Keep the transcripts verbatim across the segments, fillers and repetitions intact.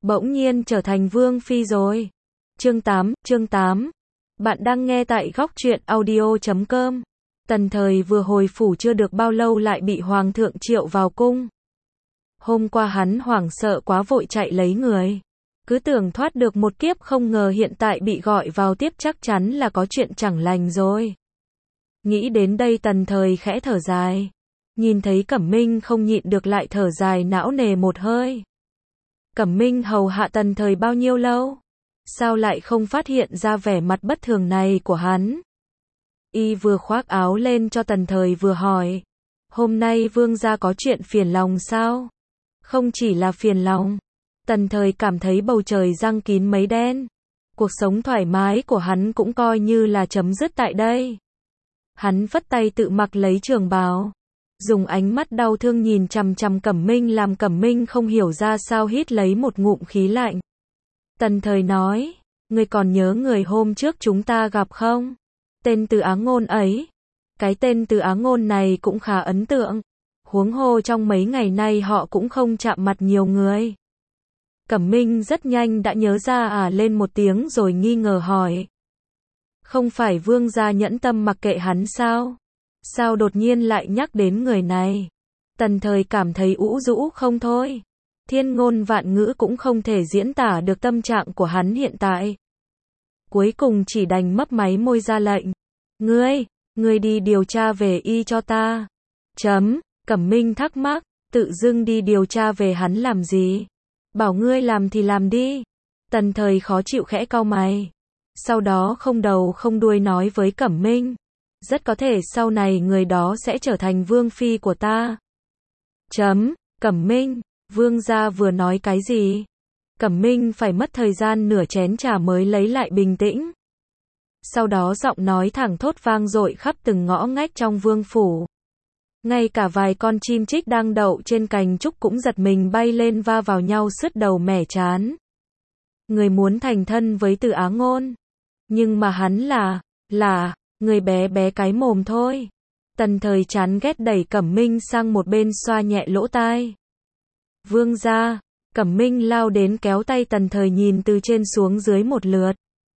bỗng nhiên trở thành vương phi rồi. Chương tám, chương tám. Bạn đang nghe tại góc truyện audio chấm com. Tần Thời vừa hồi phủ chưa được bao lâu lại bị hoàng thượng triệu vào cung. Hôm qua hắn hoảng sợ quá vội chạy lấy người. Cứ tưởng thoát được một kiếp, không ngờ hiện tại bị gọi vào tiếp, chắc chắn là có chuyện chẳng lành rồi. Nghĩ đến đây Tần Thời khẽ thở dài. Nhìn thấy Cẩm Minh không nhịn được lại thở dài não nề một hơi. Cẩm Minh hầu hạ Tần Thời bao nhiêu lâu? Sao lại không phát hiện ra vẻ mặt bất thường này của hắn? Y vừa khoác áo lên cho Tần Thời vừa hỏi. Hôm nay vương gia có chuyện phiền lòng sao? Không chỉ là phiền lòng. Tần Thời cảm thấy bầu trời giăng kín mây đen. Cuộc sống thoải mái của hắn cũng coi như là chấm dứt tại đây. Hắn vất tay tự mặc lấy trường bào. Dùng ánh mắt đau thương nhìn chằm chằm Cẩm Minh, làm Cẩm Minh không hiểu ra sao hít lấy một ngụm khí lạnh. Tần Thời nói, ngươi còn nhớ người hôm trước chúng ta gặp không? Tên Từ Á Ngôn ấy. Cái tên Từ Á Ngôn này cũng khá ấn tượng. Huống hồ trong mấy ngày nay họ cũng không chạm mặt nhiều người. Cẩm Minh rất nhanh đã nhớ ra à lên một tiếng rồi nghi ngờ hỏi. Không phải vương gia nhẫn tâm mặc kệ hắn sao? Sao đột nhiên lại nhắc đến người này? Tần Thời cảm thấy ủ rũ không thôi. Thiên ngôn vạn ngữ cũng không thể diễn tả được tâm trạng của hắn hiện tại. Cuối cùng chỉ đành mấp máy môi ra lệnh. Ngươi, ngươi đi điều tra về y cho ta. Chấm, Cẩm Minh thắc mắc, tự dưng đi điều tra về hắn làm gì? Bảo ngươi làm thì làm đi. Tần Thời khó chịu khẽ cau mày. Sau đó không đầu không đuôi nói với Cẩm Minh. Rất có thể sau này người đó sẽ trở thành vương phi của ta. Chấm, Cẩm Minh, vương gia vừa nói cái gì? Cẩm Minh phải mất thời gian nửa chén trà mới lấy lại bình tĩnh. Sau đó giọng nói thẳng thốt vang dội khắp từng ngõ ngách trong vương phủ. Ngay cả vài con chim chích đang đậu trên cành trúc cũng giật mình bay lên va vào nhau sứt đầu mẻ chán. Người muốn thành thân với Từ Á Ngôn. Nhưng mà hắn là, là, người bé bé cái mồm thôi. Tần Thời chán ghét đẩy Cẩm Minh sang một bên xoa nhẹ lỗ tai. Vương gia, Cẩm Minh lao đến kéo tay Tần Thời nhìn từ trên xuống dưới một lượt.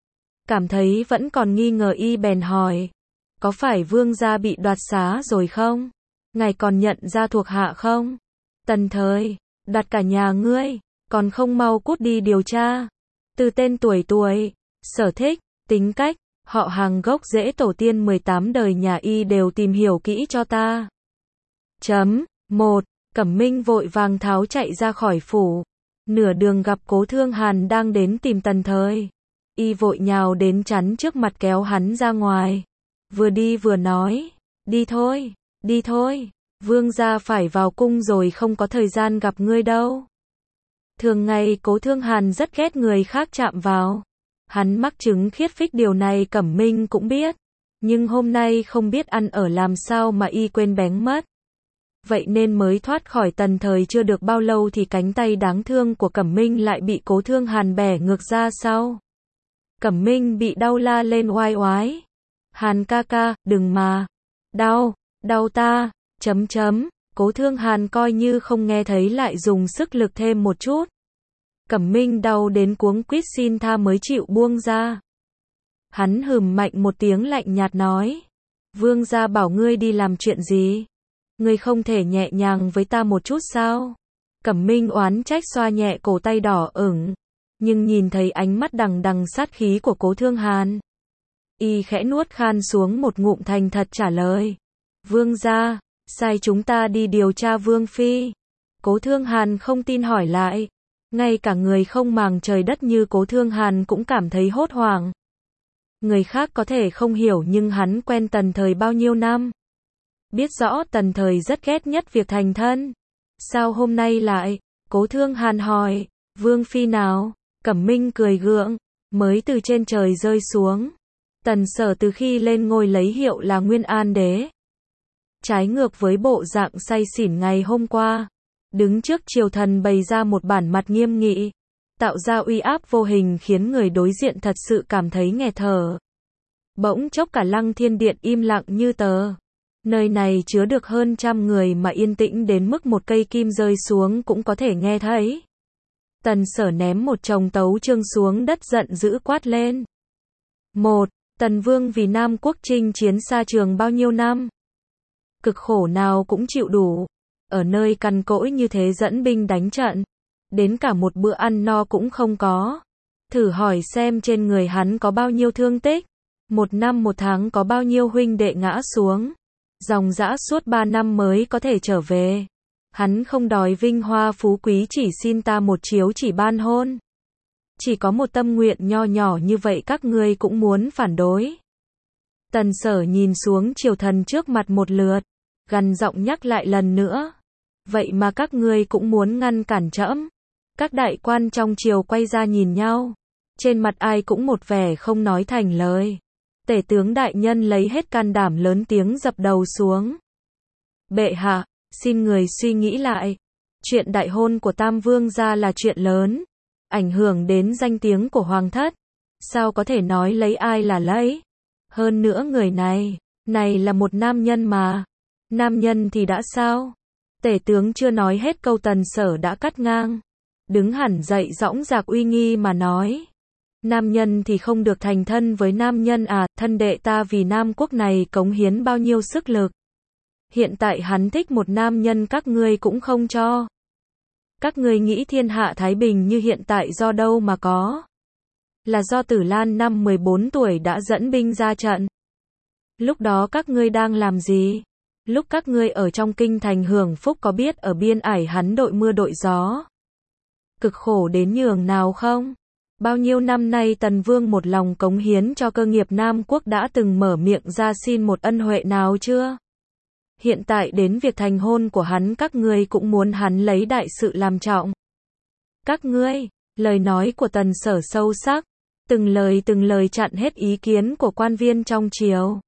Cảm thấy vẫn còn nghi ngờ y bèn hỏi. Có phải vương gia bị đoạt xá rồi không? Ngài còn nhận ra thuộc hạ không? Tần Thời, đoạt cả nhà ngươi, còn không mau cút đi điều tra. Từ tên tuổi tuổi, sở thích, tính cách, họ hàng gốc rễ tổ tiên mười tám đời nhà y đều tìm hiểu kỹ cho ta. Chấm, một, Cẩm Minh vội vàng tháo chạy ra khỏi phủ. Nửa đường gặp Cố Thương Hàn đang đến tìm Tần Thời. Y vội nhào đến chắn trước mặt kéo hắn ra ngoài. Vừa đi vừa nói, đi thôi, đi thôi, vương gia phải vào cung rồi, không có thời gian gặp ngươi đâu. Thường ngày Cố Thương Hàn rất ghét người khác chạm vào. Hắn mắc chứng khiết phích, điều này Cẩm Minh cũng biết. Nhưng hôm nay không biết ăn ở làm sao mà y quên bén mất. Vậy nên mới thoát khỏi Tần Thời chưa được bao lâu thì cánh tay đáng thương của Cẩm Minh lại bị Cố Thương Hàn bẻ ngược ra sau. Cẩm Minh bị đau la lên oai oái. Hàn ca ca, đừng mà. Đau, đau ta, chấm chấm. Cố Thương Hàn coi như không nghe thấy lại dùng sức lực thêm một chút. Cẩm Minh đau đến cuống quýt xin tha mới chịu buông ra. Hắn hừm mạnh một tiếng lạnh nhạt nói. Vương gia bảo ngươi đi làm chuyện gì? Ngươi không thể nhẹ nhàng với ta một chút sao? Cẩm Minh oán trách xoa nhẹ cổ tay đỏ ửng. Nhưng nhìn thấy ánh mắt đằng đằng sát khí của Cố Thương Hàn. Y khẽ nuốt khan xuống một ngụm, thành thật trả lời. Vương gia, sai chúng ta đi điều tra vương phi. Cố Thương Hàn không tin hỏi lại. Ngay cả người không màng trời đất như Cố Thương Hàn cũng cảm thấy hốt hoảng. Người khác có thể không hiểu nhưng hắn quen Tần Thời bao nhiêu năm. Biết rõ Tần Thời rất ghét nhất việc thành thân. Sao hôm nay lại? Cố Thương Hàn hỏi. Vương phi nào? Cẩm Minh cười gượng. Mới từ trên trời rơi xuống. Tần Sở từ khi lên ngôi lấy hiệu là Nguyên An Đế. Trái ngược với bộ dạng say xỉn ngày hôm qua. Đứng trước triều thần bày ra một bản mặt nghiêm nghị. Tạo ra uy áp vô hình khiến người đối diện thật sự cảm thấy nghẹt thở. Bỗng chốc cả Lăng Thiên Điện im lặng như tờ. Nơi này chứa được hơn trăm người mà yên tĩnh đến mức một cây kim rơi xuống cũng có thể nghe thấy. Tần Sở ném một chồng tấu chương xuống đất giận dữ quát lên. Một, Tần Vương vì Nam Quốc chinh chiến xa trường bao nhiêu năm? Cực khổ nào cũng chịu đủ. Ở nơi cằn cỗi như thế dẫn binh đánh trận. Đến cả một bữa ăn no cũng không có. Thử hỏi xem trên người hắn có bao nhiêu thương tích. Một năm một tháng có bao nhiêu huynh đệ ngã xuống. Dòng dã suốt ba năm mới có thể trở về. Hắn không đòi vinh hoa phú quý, chỉ xin ta một chiếu chỉ ban hôn. Chỉ có một tâm nguyện nho nhỏ như vậy các ngươi cũng muốn phản đối. Tần Sở nhìn xuống triều thần trước mặt một lượt, gằn giọng nhắc lại lần nữa. Vậy mà các ngươi cũng muốn ngăn cản trẫm? Các đại quan trong triều quay ra nhìn nhau. Trên mặt ai cũng một vẻ không nói thành lời. Tể tướng đại nhân lấy hết can đảm lớn tiếng dập đầu xuống. Bệ hạ, xin người suy nghĩ lại. Chuyện đại hôn của Tam Vương gia là chuyện lớn. Ảnh hưởng đến danh tiếng của hoàng thất. Sao có thể nói lấy ai là lấy? Hơn nữa người này, này là một nam nhân mà. Nam nhân thì đã sao? Tể tướng chưa nói hết câu Tần Sở đã cắt ngang. Đứng hẳn dậy dõng dạc uy nghi mà nói. Nam nhân thì không được thành thân với nam nhân à, thân đệ ta vì Nam Quốc này cống hiến bao nhiêu sức lực. Hiện tại hắn thích một nam nhân các ngươi cũng không cho. Các ngươi nghĩ thiên hạ thái bình như hiện tại do đâu mà có? Là do Tử Lan năm mười bốn tuổi đã dẫn binh ra trận. Lúc đó các ngươi đang làm gì? Lúc các ngươi ở trong kinh thành hưởng phúc có biết ở biên ải hắn đội mưa đội gió? Cực khổ đến nhường nào không? Bao nhiêu năm nay Tần Vương một lòng cống hiến cho cơ nghiệp Nam Quốc đã từng mở miệng ra xin một ân huệ nào chưa? Hiện tại đến việc thành hôn của hắn các ngươi cũng muốn hắn lấy đại sự làm trọng. Các ngươi, lời nói của Tần Sở sâu sắc, từng lời từng lời chặn hết ý kiến của quan viên trong triều.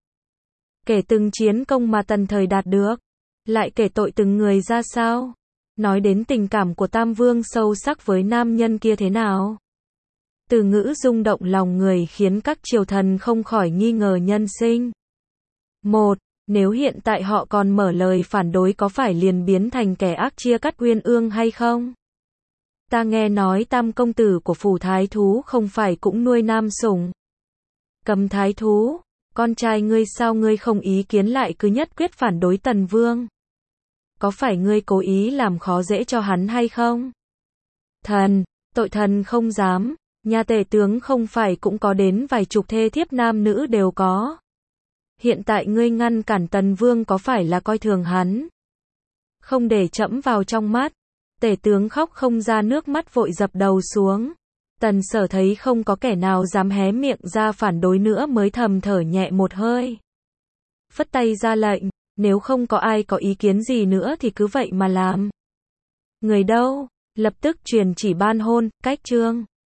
Kể từng chiến công mà Tần thời đạt được, lại kể tội từng người ra sao, nói đến tình cảm của Tam Vương sâu sắc với nam nhân kia thế nào. Từ ngữ rung động lòng người khiến các triều thần không khỏi nghi ngờ nhân sinh. Một, nếu hiện tại họ còn mở lời phản đối có phải liền biến thành kẻ ác chia cắt uyên ương hay không? Ta nghe nói Tam công tử của phủ thái thú không phải cũng nuôi nam sủng. Cầm thái thú, con trai ngươi sao ngươi không ý kiến lại cứ nhất quyết phản đối Tần Vương? Có phải ngươi cố ý làm khó dễ cho hắn hay không? Thần, tội thần không dám, nhà tể tướng không phải cũng có đến vài chục thê thiếp nam nữ đều có. Hiện tại ngươi ngăn cản Tần Vương có phải là coi thường hắn? Không để trẫm vào trong mắt. Tể tướng khóc không ra nước mắt vội dập đầu xuống. Tần Sở thấy không có kẻ nào dám hé miệng ra phản đối nữa mới thầm thở nhẹ một hơi. Phất tay ra lệnh, nếu không có ai có ý kiến gì nữa thì cứ vậy mà làm. Người đâu? Lập tức truyền chỉ ban hôn, cách chương.